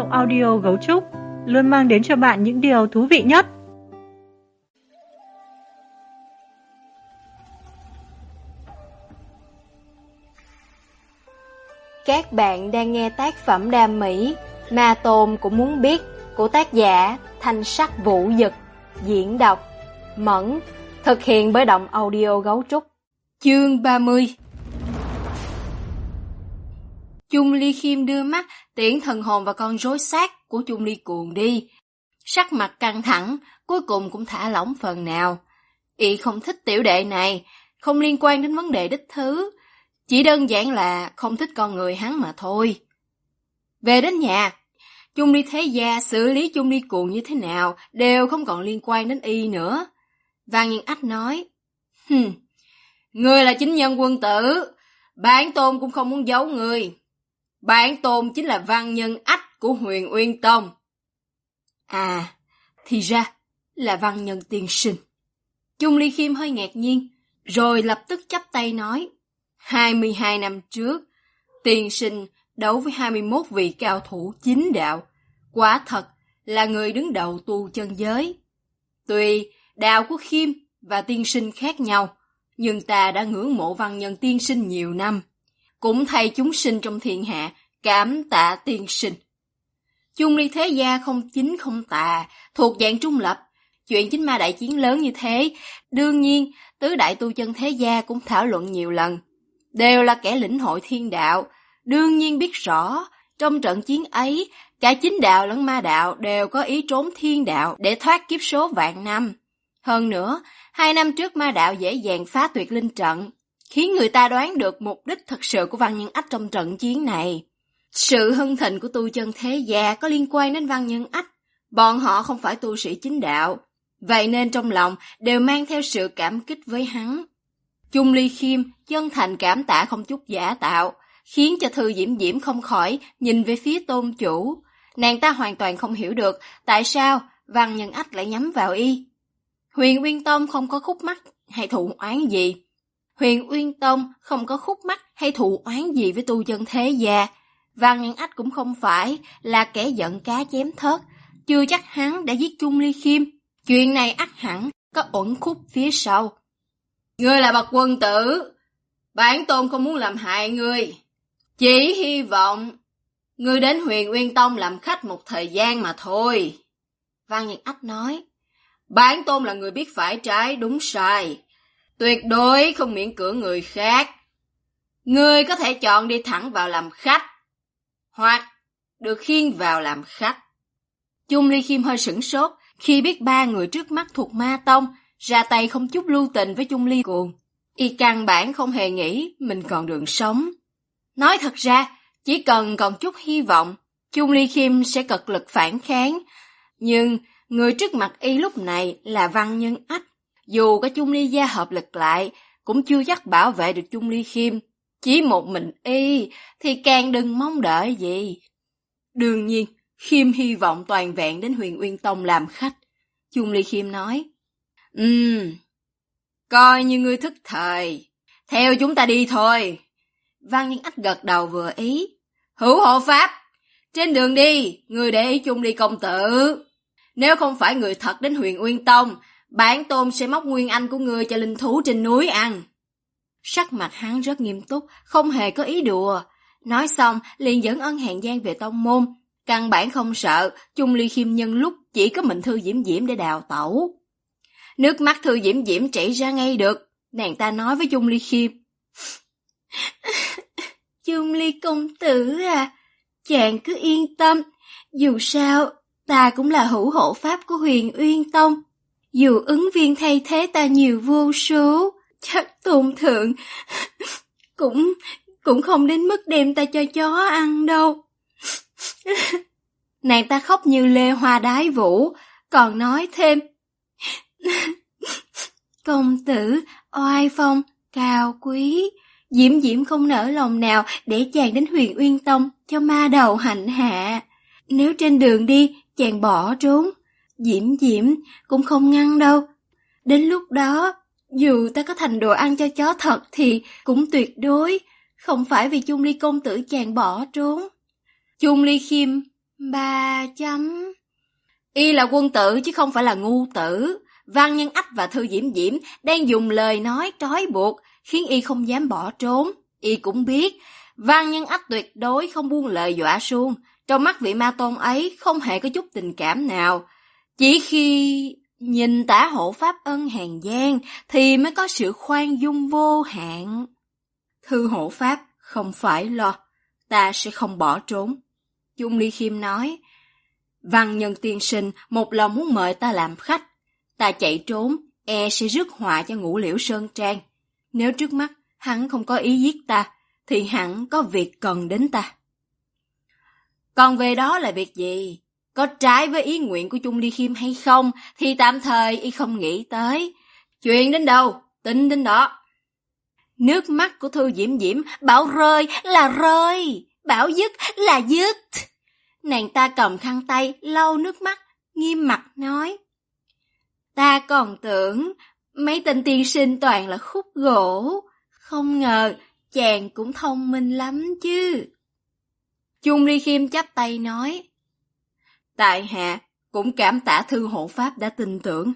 audio Gấu Trúc luôn mang đến cho bạn những điều thú vị nhất. Các bạn đang nghe tác phẩm đam mỹ Ma Tôn Cũng Muốn Biết của tác giả Thanh Sắc Vũ Dực, diễn đọc Mẫn, thực hiện bởi Động Audio Gấu Trúc. Chương 30. Chung Ly Khiêm đưa mắt tiễn thần hồn và con rối xác của Chung Ly Cuồng đi. Sắc mặt căng thẳng, cuối cùng cũng thả lỏng phần nào. Y không thích tiểu đệ này, không liên quan đến vấn đề đích thứ, chỉ đơn giản là không thích con người hắn mà thôi. Về đến nhà, Chung Ly Thế Gia xử lý Chung Ly Cuồng như thế nào đều không còn liên quan đến Y nữa. Văn Nhân Ách nói, Ngươi là chính nhân quân tử, bản tôn cũng không muốn giấu ngươi. Bản tôn chính là Văn Nhân Ách của Huyền Uyên Tông. À, thì ra là Văn Nhân tiên sinh. Chung Ly Khiêm hơi ngạc nhiên, rồi lập tức chắp tay nói, 22 năm trước, tiên sinh đấu với 21 vị cao thủ chính đạo, quả thật là người đứng đầu tu chân giới. Tuy đạo của Khiêm và tiên sinh khác nhau, nhưng ta đã ngưỡng mộ Văn Nhân tiên sinh nhiều năm, cũng thay chúng sinh trong thiên hạ cảm tạ tiên sinh. Chung Ly Thế Gia không chính không tà, thuộc dạng trung lập. Chuyện chính ma đại chiến lớn như thế, đương nhiên tứ đại tu chân thế gia cũng thảo luận nhiều lần. Đều là kẻ lĩnh hội thiên đạo, đương nhiên biết rõ, trong trận chiến ấy, cả chính đạo lẫn ma đạo đều có ý trốn thiên đạo để thoát kiếp số vạn năm. Hơn nữa, 2 năm trước ma đạo dễ dàng phá tuyệt linh trận, khiến người ta đoán được mục đích thật sự của Văn Nhân Ách trong trận chiến này. Sự hưng thịnh của tu chân thế gia có liên quan đến Văn Nhân Ách, bọn họ không phải tu sĩ chính đạo, vậy nên trong lòng đều mang theo sự cảm kích với hắn. Chung Ly Khiêm chân thành cảm tạ không chút giả tạo, khiến cho Thư Diễm Diễm không khỏi nhìn về phía tôn chủ. Nàng ta hoàn toàn không hiểu được tại sao Văn Nhân Ách lại nhắm vào y. Huyền Uyên Tông không có khúc mắc hay thù oán gì. Huyền Uyên Tông không có khúc mắc hay thù oán gì với tu chân thế gia. Văn Nhân Ách cũng không phải là kẻ giận cá chém thớt, chưa chắc hắn đã giết Chung Ly Khiêm. Chuyện này ắt hẳn có uẩn khúc phía sau. Ngươi là bậc quân tử, bản tôn không muốn làm hại ngươi, chỉ hy vọng ngươi đến Huyền Uyên Tông làm khách một thời gian mà thôi. Văn Nhân Ách nói, bản tôn là người biết phải trái đúng sai, tuyệt đối không miễn cưỡng người khác. Ngươi có thể chọn đi thẳng vào làm khách, hoặc được khiêng vào làm khách. Chung Ly Khiêm hơi sửng sốt khi biết 3 người trước mắt thuộc Ma Tông ra tay không chút lưu tình với Chung Ly Cuồng. Y căn bản không hề nghĩ mình còn đường sống. Nói thật ra, chỉ cần còn chút hy vọng, Chung Ly Khiêm sẽ cật lực phản kháng. Nhưng người trước mặt y lúc này là Văn Nhân Ách. Dù có Chung Ly gia hợp lực lại, cũng chưa chắc bảo vệ được Chung Ly Khiêm. Chỉ một mình y thì càng đừng mong đợi gì. Đương nhiên, Khiêm hy vọng toàn vẹn đến Huyền Uyên Tông làm khách. Chung Ly Khiêm nói, coi như ngươi thức thời, theo chúng ta đi thôi. Văn Nhân Ách gật đầu vừa ý. Hữu hộ pháp, trên đường đi, ngươi để ý Chung Ly công tử. Nếu không phải người thật đến Huyền Uyên Tông, bản tôn sẽ móc nguyên anh của ngươi cho linh thú trên núi ăn. Sắc mặt hắn rất nghiêm túc, không hề có ý đùa. Nói xong, liền dẫn Ân Hàn Giang về tông môn. Căn bản không sợ, Chung Ly Khiêm nhân lúc chỉ có mình Thư Diễm Diễm để đào tẩu. Nước mắt Thư Diễm Diễm chảy ra ngay được. Nàng ta nói với Chung Ly Khiêm, Chung Ly công tử à, chàng cứ yên tâm. Dù sao, ta cũng là hữu hộ pháp của Huyền Uyên Tông. Dù ứng viên thay thế ta nhiều vô số, chắc tôn thượng cũng không đến mức đem ta cho chó ăn đâu. Nàng ta khóc như lê hoa đái vũ, còn nói thêm, công tử oai phong cao quý, Diễm Diễm không nỡ lòng nào để chàng đến Huyền Uyên Tông cho ma đầu hành hạ. Nếu trên đường đi chàng bỏ trốn, Diễm Diễm cũng không ngăn đâu. Đến lúc đó, dù ta có thành đồ ăn cho chó thật thì cũng tuyệt đối không phải vì Chung Ly công tử chàng bỏ trốn. Chung Ly Khiêm 3 chấm. Y là quân tử chứ không phải là ngu tử. Văn Nhân Ách và Thư Diễm Diễm đang dùng lời nói trói buộc, khiến y không dám bỏ trốn. Y cũng biết, Văn Nhân Ách tuyệt đối không buông lời dọa suông. Trong mắt vị ma tôn ấy không hề có chút tình cảm nào. Chỉ khi nhìn Tả Hộ Pháp Ân Hàn Giang thì mới có sự khoan dung vô hạn. Thư hộ pháp, không phải lo, ta sẽ không bỏ trốn. Chung Ly Khiêm nói, Văn Nhân tiên sinh một lòng muốn mời ta làm khách. Ta chạy trốn, e sẽ rước họa cho Ngũ Liễu Sơn Trang. Nếu trước mắt hắn không có ý giết ta, thì hẳn có việc cần đến ta. Còn về đó là việc gì? Có trái với ý nguyện của Chung Ly Khiêm hay không, thì tạm thời y không nghĩ tới. Chuyện đến đâu, tính đến đó. Nước mắt của Thư Diễm Diễm bảo rơi là rơi, bảo dứt là dứt. Nàng ta cầm khăn tay lau nước mắt, nghiêm mặt nói, ta còn tưởng mấy tên tiên sinh toàn là khúc gỗ, không ngờ chàng cũng thông minh lắm chứ. Chung Ly Khiêm chắp tay nói, tại hạ cũng cảm tạ Thư hộ pháp đã tin tưởng.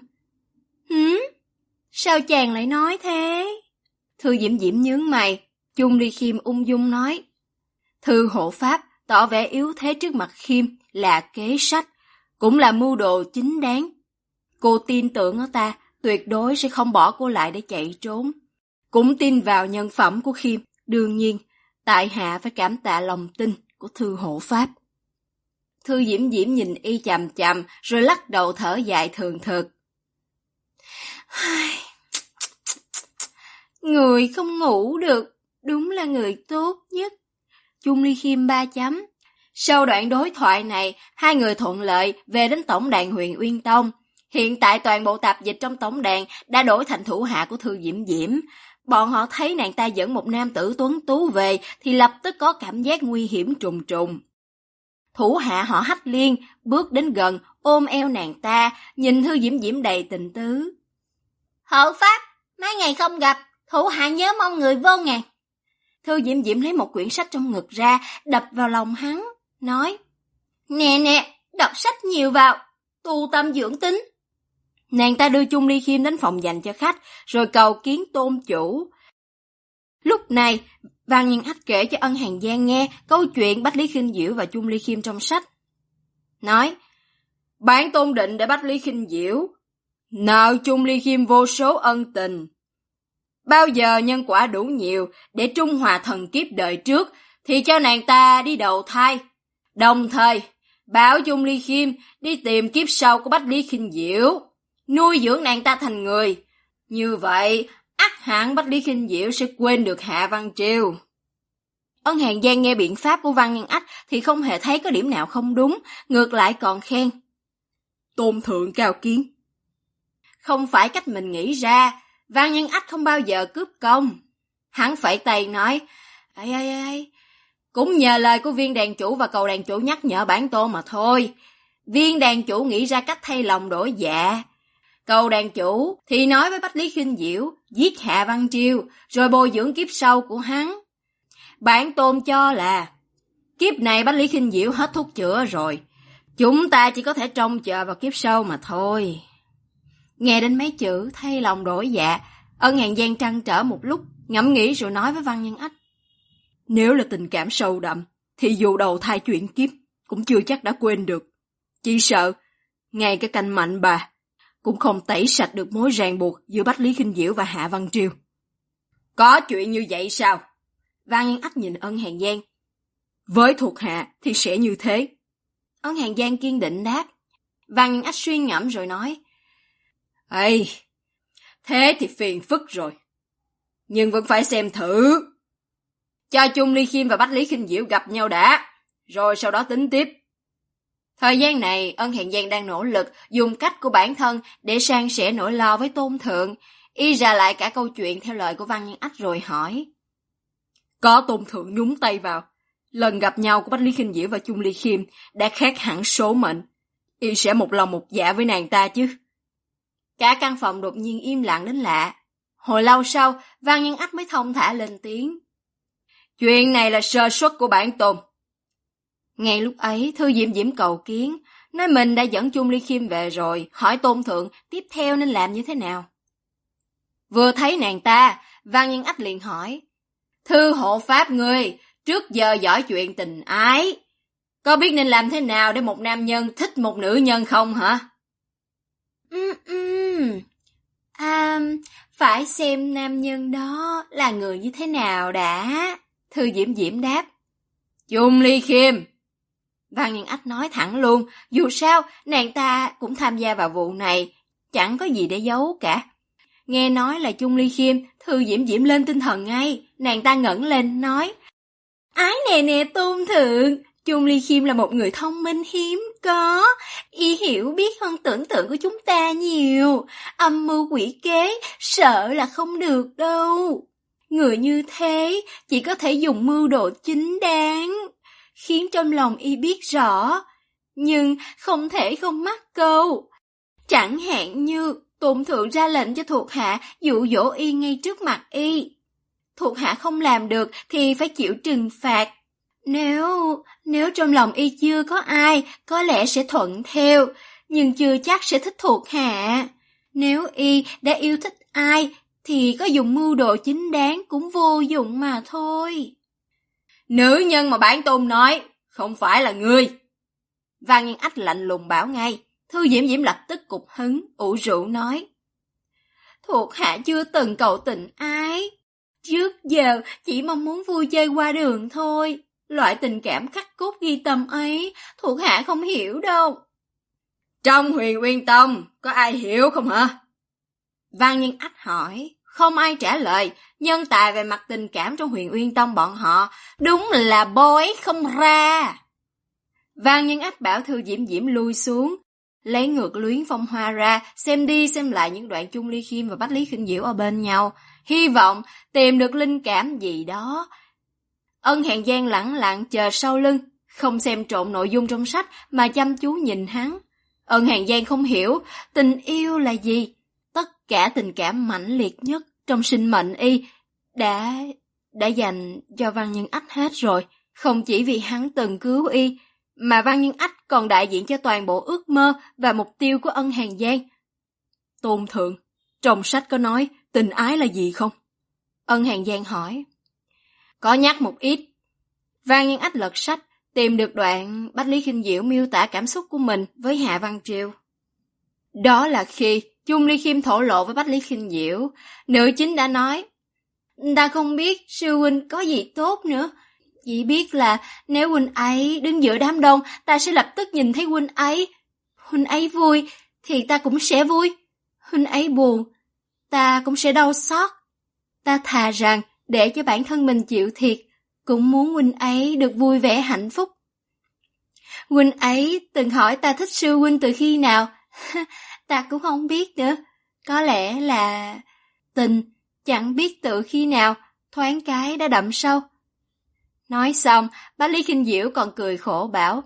Sao chàng lại nói thế? Thư Diễm Diễm nhướng mày, Chung Ly Khiêm ung dung nói, Thư hộ pháp tỏ vẻ yếu thế trước mặt Khiêm là kế sách, cũng là mưu đồ chính đáng. Cô tin tưởng ở ta, tuyệt đối sẽ không bỏ cô lại để chạy trốn. Cũng tin vào nhân phẩm của Khiêm, đương nhiên, tại hạ phải cảm tạ lòng tin của Thư hộ pháp. Thư Diễm Diễm nhìn y chằm chằm, rồi lắc đầu thở dài thường thực. Người không ngủ được, đúng là người tốt nhất. Chung Ly Khiêm 3 chấm. Sau đoạn đối thoại này, hai người thuận lợi về đến tổng đàn huyện Uyên Tông. Hiện tại toàn bộ tạp dịch trong tổng đàn đã đổi thành thủ hạ của Thư Diễm Diễm. Bọn họ thấy nàng ta dẫn một nam tử tuấn tú về thì lập tức có cảm giác nguy hiểm trùng trùng. Thủ hạ họ Hách Liên bước đến gần, ôm eo nàng ta, nhìn Thư Diễm Diễm đầy tình tứ. Hộ pháp, mấy ngày không gặp, thủ hạ nhớ mong người vô ngàn. Thư Diễm Diễm lấy một quyển sách trong ngực ra, đập vào lòng hắn, nói, nè, đọc sách nhiều vào, tu tâm dưỡng tính. Nàng ta đưa Chung Ly Khiêm đến phòng dành cho khách, rồi cầu kiến tôn chủ. Lúc này, Văn Nhân Ách kể cho Ân Hàn Giang nghe câu chuyện Bách Lý Khinh Diễu và Chung Ly Khiêm trong sách. Nói, bản tôn định để Bách Lý Khinh Diễu nợ Chung Ly Khiêm vô số ân tình. Bao giờ nhân quả đủ nhiều để trung hòa thần kiếp đời trước thì cho nàng ta đi đầu thai. Đồng thời, bảo Chung Ly Khiêm đi tìm kiếp sau của Bách Lý Khinh Diễu, nuôi dưỡng nàng ta thành người. Như vậy, ắt hẳn Bách Lý Khinh Diễu sẽ quên được Hạ Văn Triều. Ân Hàn Giang nghe biện pháp của Văn Nhân Ách thì không hề thấy có điểm nào không đúng, ngược lại còn khen. Tôn thượng cao kiến. Không phải cách mình nghĩ ra, Văn Nhân Ách không bao giờ cướp công. Hắn phẩy tay nói, ai, cũng nhờ lời của viên đàn chủ và cầu đàn chủ nhắc nhở bản tôn mà thôi. Viên đàn chủ nghĩ ra cách thay lòng đổi dạ. Cầu đàn chủ thì nói với Bách Lý Khinh Diễu giết Hạ Văn Triều, rồi bồi dưỡng kiếp sau của hắn. Bản tôn cho là kiếp này Bách Lý Khinh Diễu hết thuốc chữa rồi, chúng ta chỉ có thể trông chờ vào kiếp sau mà thôi. Nghe đến mấy chữ thay lòng đổi dạ, Ân Hàn Giang trăn trở một lúc, ngẫm nghĩ rồi nói với Văn Nhân Ách. Nếu là tình cảm sâu đậm, thì dù đầu thai chuyển kiếp, cũng chưa chắc đã quên được. Chỉ sợ, ngay cái canh mạnh bà, cũng không tẩy sạch được mối ràng buộc giữa Bách Lý Khinh Diễu và Hạ Văn Triều. Có chuyện như vậy sao? Văn Nhân Ách nhìn Ân Hàn Giang. Với thuộc hạ thì sẽ như thế. Ân Hàn Giang kiên định đáp. Văn Nhân Ách suy ngẫm rồi nói. Ê, thế thì phiền phức rồi. Nhưng vẫn phải xem thử. Cho Chung Ly Khiêm và Bách Lý Khinh Diễu gặp nhau đã, rồi sau đó tính tiếp. Thời gian này, Ân Hàn Giang đang nỗ lực dùng cách của bản thân để san sẻ nỗi lo với tôn thượng. Y ra lại cả câu chuyện theo lời của Văn Nhân Ách rồi hỏi. Có tôn thượng nhúng tay vào, lần gặp nhau của Bách Lý Khinh Diễu và Chung Ly Khiêm đã khác hẳn số mệnh. Y sẽ một lòng một dạ với nàng ta chứ. Cả căn phòng đột nhiên im lặng đến lạ. Hồi lâu sau, Văn Nhân Ách mới thông thả lên tiếng. Chuyện này là sơ suất của bản tôn. Ngay lúc ấy, Thư Diễm Diễm cầu kiến, nói mình đã dẫn Chung Ly Khiêm về rồi, hỏi Tôn Thượng tiếp theo nên làm như thế nào. Vừa thấy nàng ta, Văn Nhân Ách liền hỏi, Thư hộ pháp ngươi, trước giờ giỏi chuyện tình ái, có biết nên làm thế nào để một nam nhân thích một nữ nhân không hả? Phải xem nam nhân đó là người như thế nào đã. Thư Diễm Diễm đáp. Chung Ly Khiêm. Văn Nhân Ách nói thẳng luôn, dù sao nàng ta cũng tham gia vào vụ này, chẳng có gì để giấu cả. Nghe nói là Chung Ly Khiêm, Thư Diễm Diễm lên tinh thần ngay, nàng ta ngẩng lên nói, ái nè nè Tôn Thượng, Chung Ly Khiêm là một người thông minh hiếm có, y hiểu biết hơn tưởng tượng của chúng ta nhiều, âm mưu quỷ kế, sợ là không được đâu. Người như thế chỉ có thể dùng mưu đồ chính đáng, khiến trong lòng y biết rõ, nhưng không thể không mắc câu. Chẳng hạn như Tôn Thượng ra lệnh cho thuộc hạ dụ dỗ y ngay trước mặt y. Thuộc hạ không làm được thì phải chịu trừng phạt. Nếu trong lòng y chưa có ai, có lẽ sẽ thuận theo, nhưng chưa chắc sẽ thích thuộc hạ. Nếu y đã yêu thích ai, thì có dùng mưu đồ chính đáng cũng vô dụng mà thôi. Nữ nhân mà bản tôn nói, không phải là ngươi. Văn Nhân Ách lạnh lùng bảo ngay. Thư Diễm Diễm lập tức cục hứng, ủ rũ nói. Thuộc hạ chưa từng cầu tình ái. Trước giờ chỉ mong muốn vui chơi qua đường thôi. Loại tình cảm khắc cốt ghi tâm ấy, thuộc hạ không hiểu đâu. Trong Huyền Uyên Tông, có ai hiểu không hả? Văn Nhân Ách hỏi. Không ai trả lời, nhân tài về mặt tình cảm trong Huyền Uyên Tông bọn họ, đúng là bói không ra. Văn Nhân Ách bảo Thư Diễm Diễm lui xuống, lấy ngược Luyến Phong Hoa ra, xem đi xem lại những đoạn Chung Ly Khiêm và Bách Lý Khinh Diễu ở bên nhau, hy vọng tìm được linh cảm gì đó. Ân Hàn Giang lẳng lặng chờ sau lưng, không xem trộn nội dung trong sách mà chăm chú nhìn hắn. Ân Hàn Giang không hiểu tình yêu là gì. Tất cả tình cảm mãnh liệt nhất trong sinh mệnh y đã dành cho Văn Nhân Ách hết rồi, không chỉ vì hắn từng cứu y, mà Văn Nhân Ách còn đại diện cho toàn bộ ước mơ và mục tiêu của Ân Hàn Giang. Tôn Thượng, trong sách có nói tình ái là gì không? Ân Hàn Giang hỏi. Có nhắc một ít. Văn Nhân Ách lật sách, tìm được đoạn Bách Lý Khinh Diễu miêu tả cảm xúc của mình với Hạ Văn Triều. Đó là khi Chung Ly Khiêm thổ lộ với Bách Lý Khinh Diễu, nữ chính đã nói, ta không biết sư huynh có gì tốt nữa, chỉ biết là nếu huynh ấy đứng giữa đám đông, ta sẽ lập tức nhìn thấy huynh ấy vui thì ta cũng sẽ vui, huynh ấy buồn, ta cũng sẽ đau xót. Ta thà rằng để cho bản thân mình chịu thiệt, cũng muốn huynh ấy được vui vẻ hạnh phúc. Huynh ấy từng hỏi ta thích sư huynh từ khi nào, ta cũng không biết nữa, có lẽ là tình chẳng biết từ khi nào, thoáng cái đã đậm sâu. Nói xong, Bách Lý Khinh Diễu còn cười khổ bảo,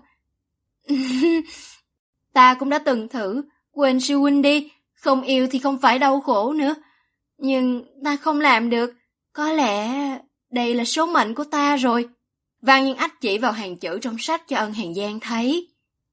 ta cũng đã từng thử, quên sư huynh đi, không yêu thì không phải đau khổ nữa. Nhưng ta không làm được, có lẽ đây là số mệnh của ta rồi. Văn Nhân Ách chỉ vào hàng chữ trong sách cho Ân Hàn Giang thấy.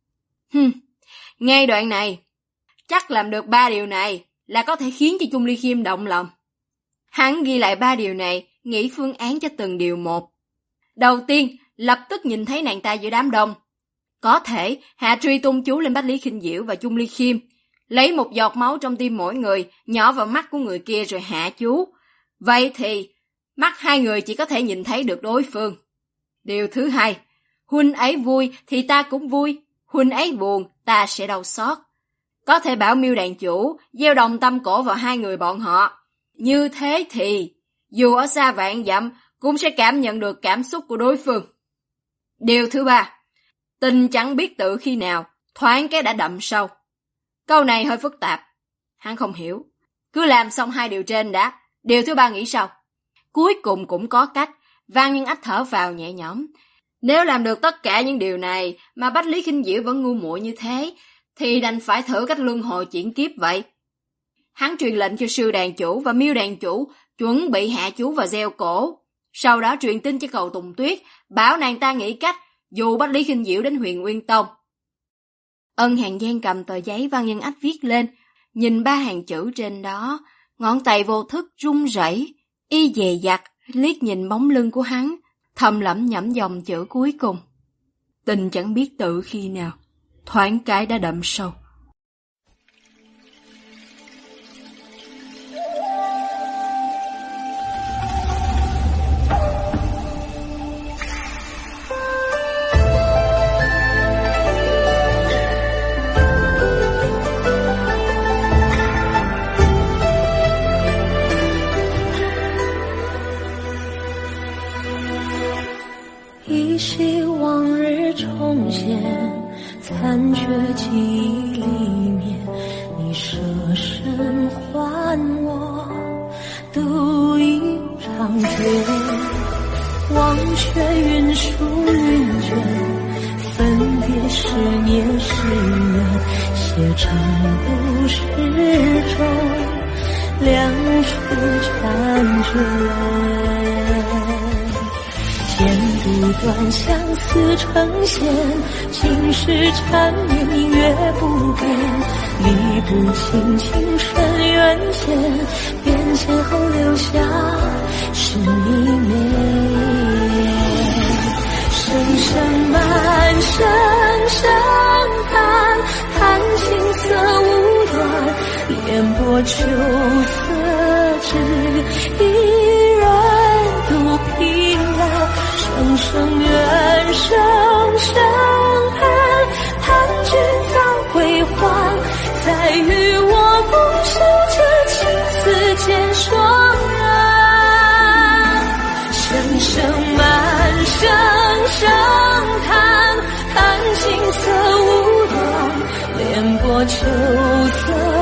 Nghe đoạn này, chắc làm được 3 điều này là có thể khiến cho Chung Ly Khiêm động lòng. Hắn ghi lại 3 điều này, nghĩ phương án cho từng điều một. Đầu tiên, lập tức nhìn thấy nàng ta giữa đám đông. Có thể hạ truy tung chú lên Bách Lý Khinh Diễu và Chung Ly Khiêm, lấy một giọt máu trong tim mỗi người, nhỏ vào mắt của người kia rồi hạ chú. Vậy thì, mắt hai người chỉ có thể nhìn thấy được đối phương. Điều thứ hai, huynh ấy vui thì ta cũng vui, huynh ấy buồn, ta sẽ đau xót. Có thể bảo Miêu đàn chủ gieo đồng tâm cổ vào hai người bọn họ. Như thế thì, dù ở xa vạn dặm, cũng sẽ cảm nhận được cảm xúc của đối phương. Điều thứ ba, tình chẳng biết tự khi nào, thoáng cái đã đậm sâu. Câu này hơi phức tạp, hắn không hiểu. Cứ làm xong 2 điều trên đã, điều thứ ba nghĩ sao? Cuối cùng cũng có cách. Văn Nhân Ách thở vào nhẹ nhõm. Nếu làm được tất cả những điều này mà Bách Lý Khinh Diễu vẫn ngu muội như thế, thì đành phải thử cách luân hồi chuyển kiếp vậy. Hắn truyền lệnh cho Sư đàn chủ và Miêu đàn chủ chuẩn bị hạ chú và gieo cổ. Sau đó truyền tin cho Cầu Tùng Tuyết, bảo nàng ta nghĩ cách dù Bách Lý Kinh Diệu đến Huyền Nguyên Tông. Ân Hàng Giang cầm tờ giấy Văn Nhân Ách viết lên, nhìn 3 hàng chữ trên đó, ngón tay vô thức run rẩy, y dè dặt liếc nhìn bóng lưng của hắn, thầm lẩm nhẩm dòng chữ cuối cùng. Tình chẳng biết tự khi nào, thoáng cái đã đậm sâu. 依稀往日重现，残缺记忆里面，你舍身还我独一长剑，忘却云舒云卷，分别是年是缘，写成故事中两处婵娟。剪不断，相思成线，情是缠绵，明月不变，理不清情深缘浅，变迁后留下是一面。声声满声声叹，叹青涩无端，烟波秋色只一人独凭栏。声声怨，声声恨，叹君早归还，再与我不是这情丝间双人。声声满，声声叹，叹青涩无端，莲波秋色